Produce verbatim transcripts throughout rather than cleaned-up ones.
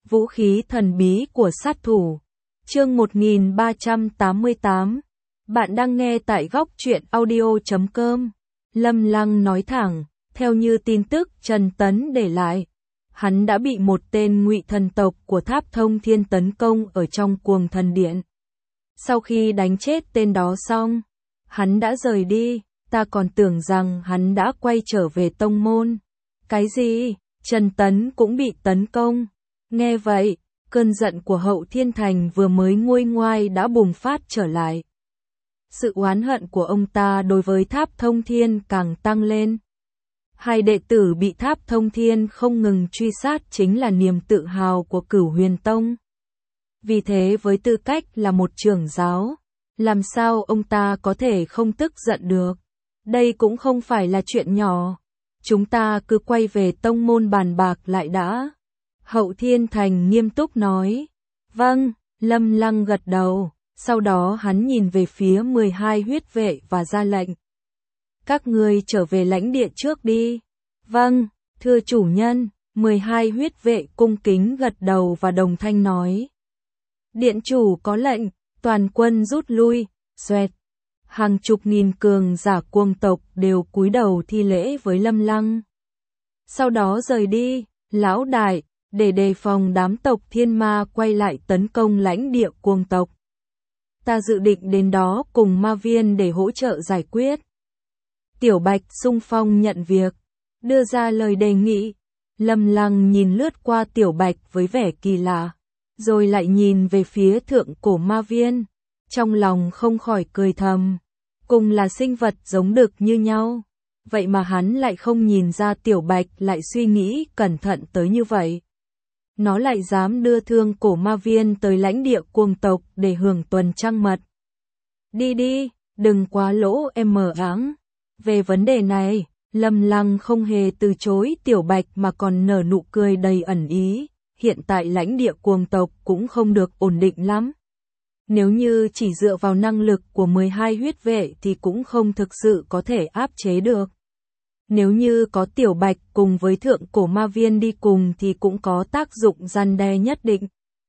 Vũ khí thần bí của sát thủ. Chương một nghìn ba trăm tám mươi tám. Bạn đang nghe tại góc truyện audio chấm com. Lâm Lăng nói thẳng, theo như tin tức Trần Tấn để lại, hắn đã bị một tên ngụy thần tộc của Tháp Thông Thiên tấn công ở trong Cuồng Thần Điện. Sau khi đánh chết tên đó xong, hắn đã rời đi, ta còn tưởng rằng hắn đã quay trở về tông môn. Cái gì? Trần Tấn cũng bị tấn công. Nghe vậy, cơn giận của Hậu Thiên Thành vừa mới nguôi ngoai đã bùng phát trở lại. Sự oán hận của ông ta đối với Tháp Thông Thiên càng tăng lên. Hai đệ tử bị Tháp Thông Thiên không ngừng truy sát chính là niềm tự hào của Cửu Huyền Tông. Vì thế với tư cách là một trưởng giáo, làm sao ông ta có thể không tức giận được? Đây cũng không phải là chuyện nhỏ. Chúng ta cứ quay về tông môn bàn bạc lại đã. Hậu Thiên Thành nghiêm túc nói. Vâng, Lâm Lăng gật đầu, sau đó hắn nhìn về phía mười hai huyết vệ và ra lệnh. Các ngươi trở về lãnh địa trước đi. Vâng, thưa chủ nhân, mười hai huyết vệ cung kính gật đầu và đồng thanh nói. Điện chủ có lệnh, toàn quân rút lui, xoẹt. Hàng chục nghìn cường giả cuồng tộc đều cúi đầu thi lễ với Lâm Lăng. Sau đó rời đi, lão đại, để đề phòng đám tộc thiên ma quay lại tấn công lãnh địa cuồng tộc. Ta dự định đến đó cùng ma viên để hỗ trợ giải quyết. Tiểu Bạch xung phong nhận việc, đưa ra lời đề nghị. Lâm Lăng nhìn lướt qua Tiểu Bạch với vẻ kỳ lạ, rồi lại nhìn về phía thượng cổ ma viên. Trong lòng không khỏi cười thầm, cùng là sinh vật giống đực như nhau, vậy mà hắn lại không nhìn ra Tiểu Bạch lại suy nghĩ cẩn thận tới như vậy. Nó lại dám đưa thương cổ ma viên tới lãnh địa cuồng tộc để hưởng tuần trăng mật. Đi đi, đừng quá lỗ em mở áng. Về vấn đề này, Lâm Lăng không hề từ chối Tiểu Bạch mà còn nở nụ cười đầy ẩn ý. Hiện tại lãnh địa cuồng tộc cũng không được ổn định lắm. Nếu như chỉ dựa vào năng lực của mười hai huyết vệ thì cũng không thực sự có thể áp chế được. Nếu như có Tiểu Bạch cùng với thượng cổ ma viên đi cùng thì cũng có tác dụng răn đe nhất định.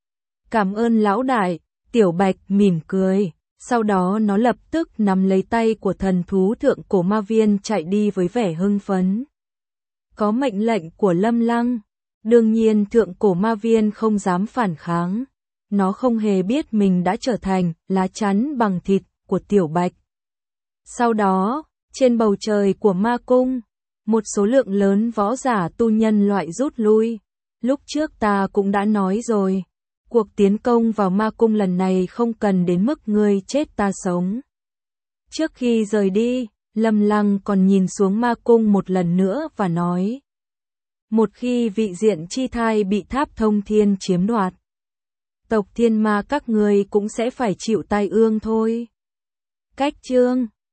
Cảm ơn lão đại, Tiểu Bạch mỉm cười, sau đó nó lập tức nắm lấy tay của thần thú thượng cổ ma viên chạy đi với vẻ hưng phấn. Có mệnh lệnh của Lâm Lăng, đương nhiên thượng cổ ma viên không dám phản kháng. Nó không hề biết mình đã trở thành lá chắn bằng thịt của Tiểu Bạch. Sau đó, trên bầu trời của ma cung, một số lượng lớn võ giả tu nhân loại rút lui. Lúc trước ta cũng đã nói rồi, cuộc tiến công vào ma cung lần này không cần đến mức ngươi chết ta sống. Trước khi rời đi, Lâm Lăng còn nhìn xuống ma cung một lần nữa và nói. Một khi vị diện chi thai bị Tháp Thông Thiên chiếm đoạt, tộc thiên ma các ngươi cũng sẽ phải chịu tai ương thôi. Cách chương